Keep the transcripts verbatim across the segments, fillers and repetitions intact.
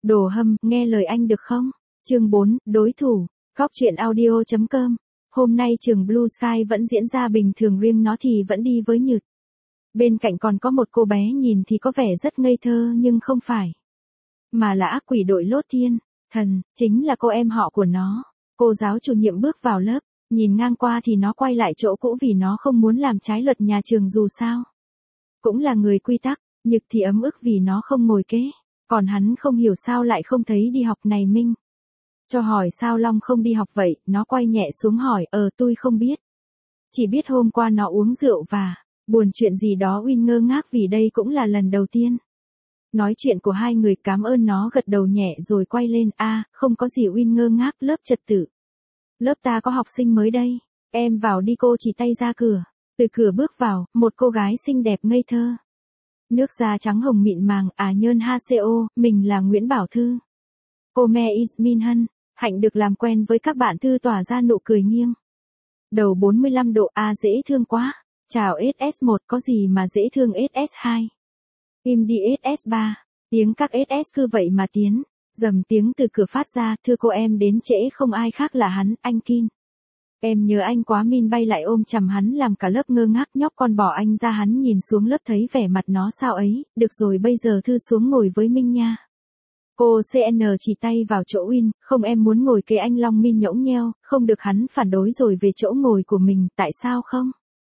Đồ hâm, nghe lời anh được không? Chương bốn, đối thủ. Góc truyện audio chấm com. Hôm nay trường Blue Sky vẫn diễn ra bình thường, riêng nó thì vẫn đi với Nhật. Bên cạnh còn có một cô bé nhìn thì có vẻ rất ngây thơ nhưng không phải. Mà là ác quỷ đội Lốt Thiên. Thần, chính là cô em họ của nó. Cô giáo chủ nhiệm bước vào lớp, nhìn ngang qua thì nó quay lại chỗ cũ vì nó không muốn làm trái luật nhà trường dù sao. Cũng là người quy tắc, Nhật thì ấm ức vì nó không ngồi kế. Còn hắn không hiểu sao lại không thấy đi học này Minh. Cho hỏi sao Long không đi học vậy, nó quay nhẹ xuống hỏi, ờ tôi không biết. Chỉ biết hôm qua nó uống rượu và buồn chuyện gì đó. Win ngơ ngác vì đây cũng là lần đầu tiên. Nói chuyện của hai người, cảm ơn nó gật đầu nhẹ rồi quay lên, a à, không có gì. Win ngơ ngác, lớp trật tự. Lớp ta có học sinh mới đây, em vào đi, cô chỉ tay ra cửa. Từ cửa bước vào, một cô gái xinh đẹp ngây thơ. Nước da trắng hồng mịn màng, à nhơn ha co, mình là Nguyễn Bảo Thư. Cô Me Ismin Hân, hạnh được làm quen với các bạn. Thư tỏa ra nụ cười nghiêng. Đầu bốn mươi lăm độ, à dễ thương quá. Chào ét ét một, có gì mà dễ thương. ét ét hai. Im đi ét ét ba. Tiếng các ét ét cứ vậy mà tiến. Dầm tiếng từ cửa phát ra, thưa cô em đến trễ, không ai khác là hắn, anh Kim. Em nhớ anh quá. Min bay lại ôm chầm hắn làm cả lớp ngơ ngác. Nhóc con bỏ anh ra. Hắn nhìn xuống lớp thấy vẻ mặt nó sao ấy, được rồi bây giờ Thư xuống ngồi với Minh nha. Cô xê en chỉ tay vào chỗ Win, không em muốn ngồi kế anh Long. Min nhõng nheo, không được. Hắn phản đối rồi về chỗ ngồi của mình, tại sao không?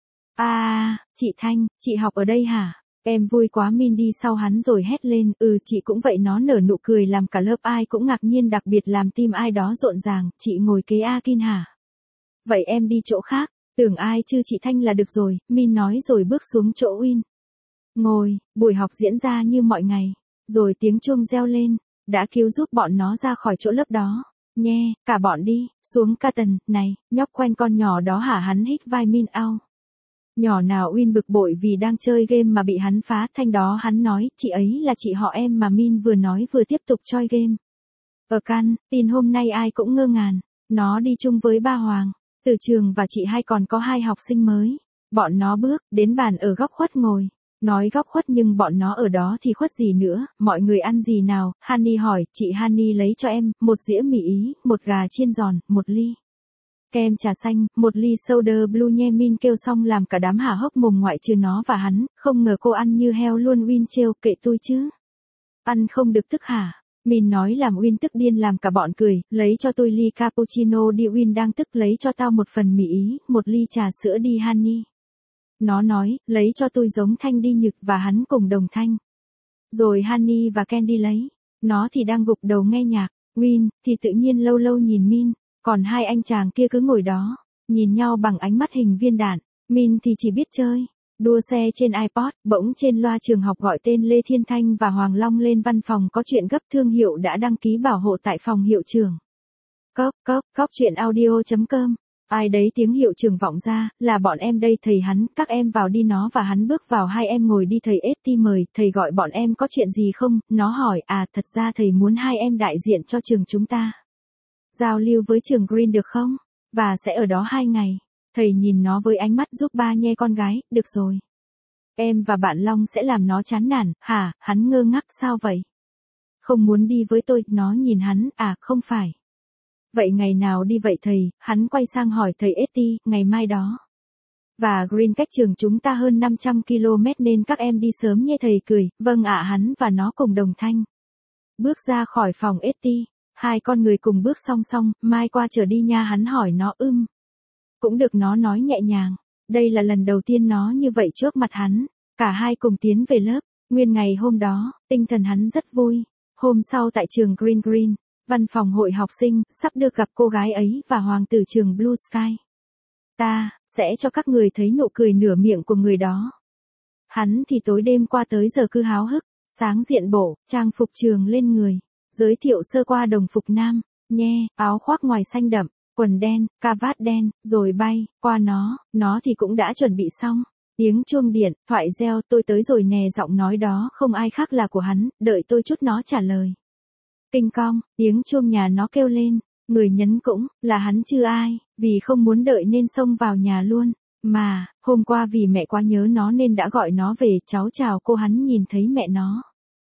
À, chị Thanh, chị học ở đây hả? Em vui quá. Min đi sau hắn rồi hét lên, ừ chị cũng vậy. Nó nở nụ cười làm cả lớp ai cũng ngạc nhiên, đặc biệt làm tim ai đó rộn ràng. Chị ngồi kế A Kin hả? Vậy em đi chỗ khác, tưởng ai chứ chị Thanh là được rồi, Min nói rồi bước xuống chỗ Win. Ngồi, buổi học diễn ra như mọi ngày, rồi tiếng chuông reo lên, đã cứu giúp bọn nó ra khỏi chỗ lớp đó. Nhe, cả bọn đi, xuống Carton, này, nhóc quen con nhỏ đó hả? Hắn hít vai Min ao. Nhỏ nào? Win bực bội vì đang chơi game mà bị hắn phá thanh đó. Hắn nói, chị ấy là chị họ em mà. Min vừa nói vừa tiếp tục chơi game. Ở Can, tin hôm nay ai cũng ngơ ngàn, nó đi chung với ba Hoàng. Từ trường và chị hai còn có hai học sinh mới. Bọn nó bước đến bàn ở góc khuất ngồi. Nói góc khuất nhưng bọn nó ở đó thì khuất gì nữa. Mọi người ăn gì nào? Honey hỏi. Chị Honey lấy cho em một dĩa mì Ý, một gà chiên giòn, một ly kem trà xanh, một ly soda blue nhe. Min kêu xong làm cả đám há hốc mồm ngoại trừ nó và hắn. Không ngờ cô ăn như heo luôn. Win trêu, kệ tôi chứ. Ăn không được tức hả? Min nói làm Win tức điên, làm cả bọn cười. Lấy cho tôi ly cappuccino đi. Win đang tức, lấy cho tao một phần mì Ý, một ly trà sữa đi Honey. Nó nói, lấy cho tôi giống Thanh đi Nhật, và hắn cùng đồng thanh. Rồi Honey và Candy lấy. Nó thì đang gục đầu nghe nhạc. Win thì tự nhiên lâu lâu nhìn Min. Còn hai anh chàng kia cứ ngồi đó, nhìn nhau bằng ánh mắt hình viên đạn. Min thì chỉ biết chơi, đua xe trên iPod. Bỗng trên loa trường học gọi tên Lê Thiên Thanh và Hoàng Long lên văn phòng có chuyện gấp. Thương hiệu đã đăng ký bảo hộ tại phòng hiệu trưởng. Cốc, cốc, cốc truyện audio chấm com. Ai đấy? Tiếng hiệu trưởng vọng ra, là bọn em đây thầy. Hắn, các em vào đi. Nó và hắn bước vào. Hai em ngồi đi thầy. ét tê mời, thầy gọi bọn em có chuyện gì không? Nó hỏi, à thật ra thầy muốn hai em đại diện cho trường chúng ta. Giao lưu với trường Green được không? Và sẽ ở đó hai ngày. Thầy nhìn nó với ánh mắt giúp ba nhe con gái, được rồi. Em và bạn Long sẽ làm nó chán nản, hả? Hắn ngơ ngác, sao vậy? Không muốn đi với tôi. Nó nhìn hắn, à không phải. Vậy ngày nào đi vậy thầy? Hắn quay sang hỏi thầy ét tê, ngày mai đó. Và Green cách trường chúng ta hơn năm trăm ki lô mét nên các em đi sớm nhé. Thầy cười, vâng ạ. Hắn và nó cùng đồng thanh. Bước ra khỏi phòng ét tê. Hai con người cùng bước song song, mai qua trở đi nha. Hắn hỏi nó, ưm. Cũng được, nó nói nhẹ nhàng. Đây là lần đầu tiên nó như vậy trước mặt hắn. Cả hai cùng tiến về lớp. Nguyên ngày hôm đó, tinh thần hắn rất vui. Hôm sau tại trường Green Green, văn phòng hội học sinh, sắp được gặp cô gái ấy và hoàng tử trường Blue Sky. Ta, sẽ cho các người thấy nụ cười nửa miệng của người đó. Hắn thì tối đêm qua tới giờ cứ háo hức, sáng diện bổ, trang phục trường lên người. Giới thiệu sơ qua đồng phục nam, nhe, áo khoác ngoài xanh đậm, quần đen, cà vạt đen, rồi bay, qua nó, nó thì cũng đã chuẩn bị xong. Tiếng chuông điện, thoại reo, tôi tới rồi nè. Giọng nói đó không ai khác là của hắn, đợi tôi chút nó trả lời. Kinh cong, tiếng chuông nhà nó kêu lên, người nhấn cũng, là hắn chứ ai, vì không muốn đợi nên xông vào nhà luôn. Mà, hôm qua vì mẹ quá nhớ nó nên đã gọi nó về. Cháu chào cô. Hắn nhìn thấy mẹ nó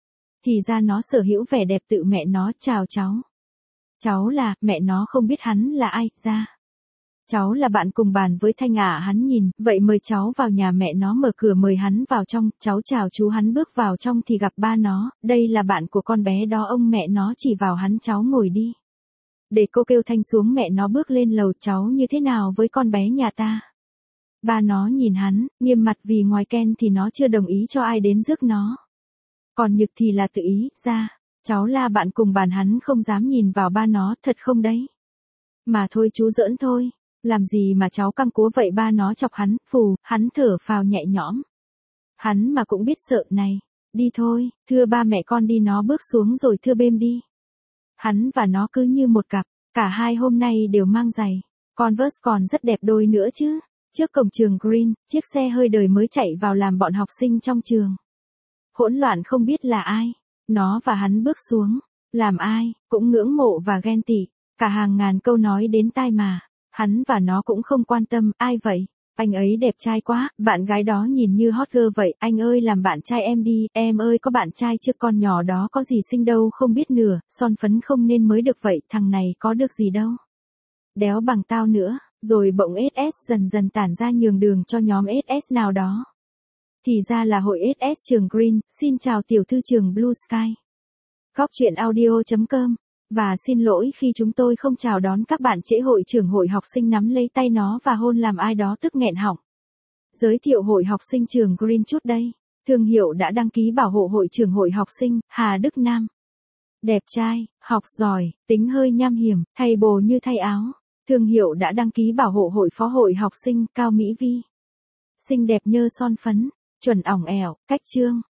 Thì ra nó sở hữu vẻ đẹp tự mẹ nó, chào cháu. Cháu là, mẹ nó không biết hắn là ai, ra. Cháu là bạn cùng bàn với Thanh à, hắn nhìn, vậy mời cháu vào nhà, mẹ nó mở cửa mời hắn vào trong, cháu chào chú, hắn bước vào trong thì gặp ba nó, đây là bạn của con bé đó, ông mẹ nó chỉ vào hắn, cháu ngồi đi. Để cô kêu Thanh xuống, mẹ nó bước lên lầu, cháu như thế nào với con bé nhà ta? Ba nó nhìn hắn, nghiêm mặt vì ngoài Ken thì nó chưa đồng ý cho ai đến rước nó. Còn Nhược thì là tự ý, ra. Cháu là bạn cùng bàn, hắn không dám nhìn vào ba nó, thật không đấy? Mà thôi chú giỡn thôi. Làm gì mà cháu căng cố vậy, ba nó chọc hắn, phù, hắn thở phào nhẹ nhõm. Hắn mà cũng biết sợ này. Đi thôi, thưa ba mẹ con đi, nó bước xuống rồi thưa bêm đi. Hắn và nó cứ như một cặp, cả hai hôm nay đều mang giày. Converse còn rất đẹp đôi nữa chứ. Trước cổng trường Green, chiếc xe hơi đời mới chạy vào làm bọn học sinh trong trường hỗn loạn không biết là ai. Nó và hắn bước xuống, làm ai cũng ngưỡng mộ và ghen tị, cả hàng ngàn câu nói đến tai mà. Hắn và nó cũng không quan tâm, ai vậy? Anh ấy đẹp trai quá, bạn gái đó nhìn như hot girl vậy, anh ơi làm bạn trai em đi, em ơi có bạn trai chưa, con nhỏ đó có gì xinh đâu không biết nửa, son phấn không nên mới được vậy, thằng này có được gì đâu. Đéo bằng tao nữa, rồi bỗng ét ét dần dần tản ra nhường đường cho nhóm ét ét nào đó. Thì ra là hội ét ét trường Green, xin chào tiểu thư trường Blue Sky. Góc truyện audio chấm com. Và xin lỗi khi chúng tôi không chào đón các bạn trễ, hội trưởng hội học sinh nắm lấy tay nó và hôn làm ai đó tức nghẹn họng. Giới thiệu hội học sinh trường Green chút đây. Thương hiệu đã đăng ký bảo hộ hội trưởng hội học sinh, Hà Đức Nam. Đẹp trai, học giỏi, tính hơi nham hiểm, thay bồ như thay áo. Thương hiệu đã đăng ký bảo hộ hội phó hội học sinh, Cao Mỹ Vi. Xinh đẹp nhơ son phấn, chuẩn ỏng ẻo, cách trương.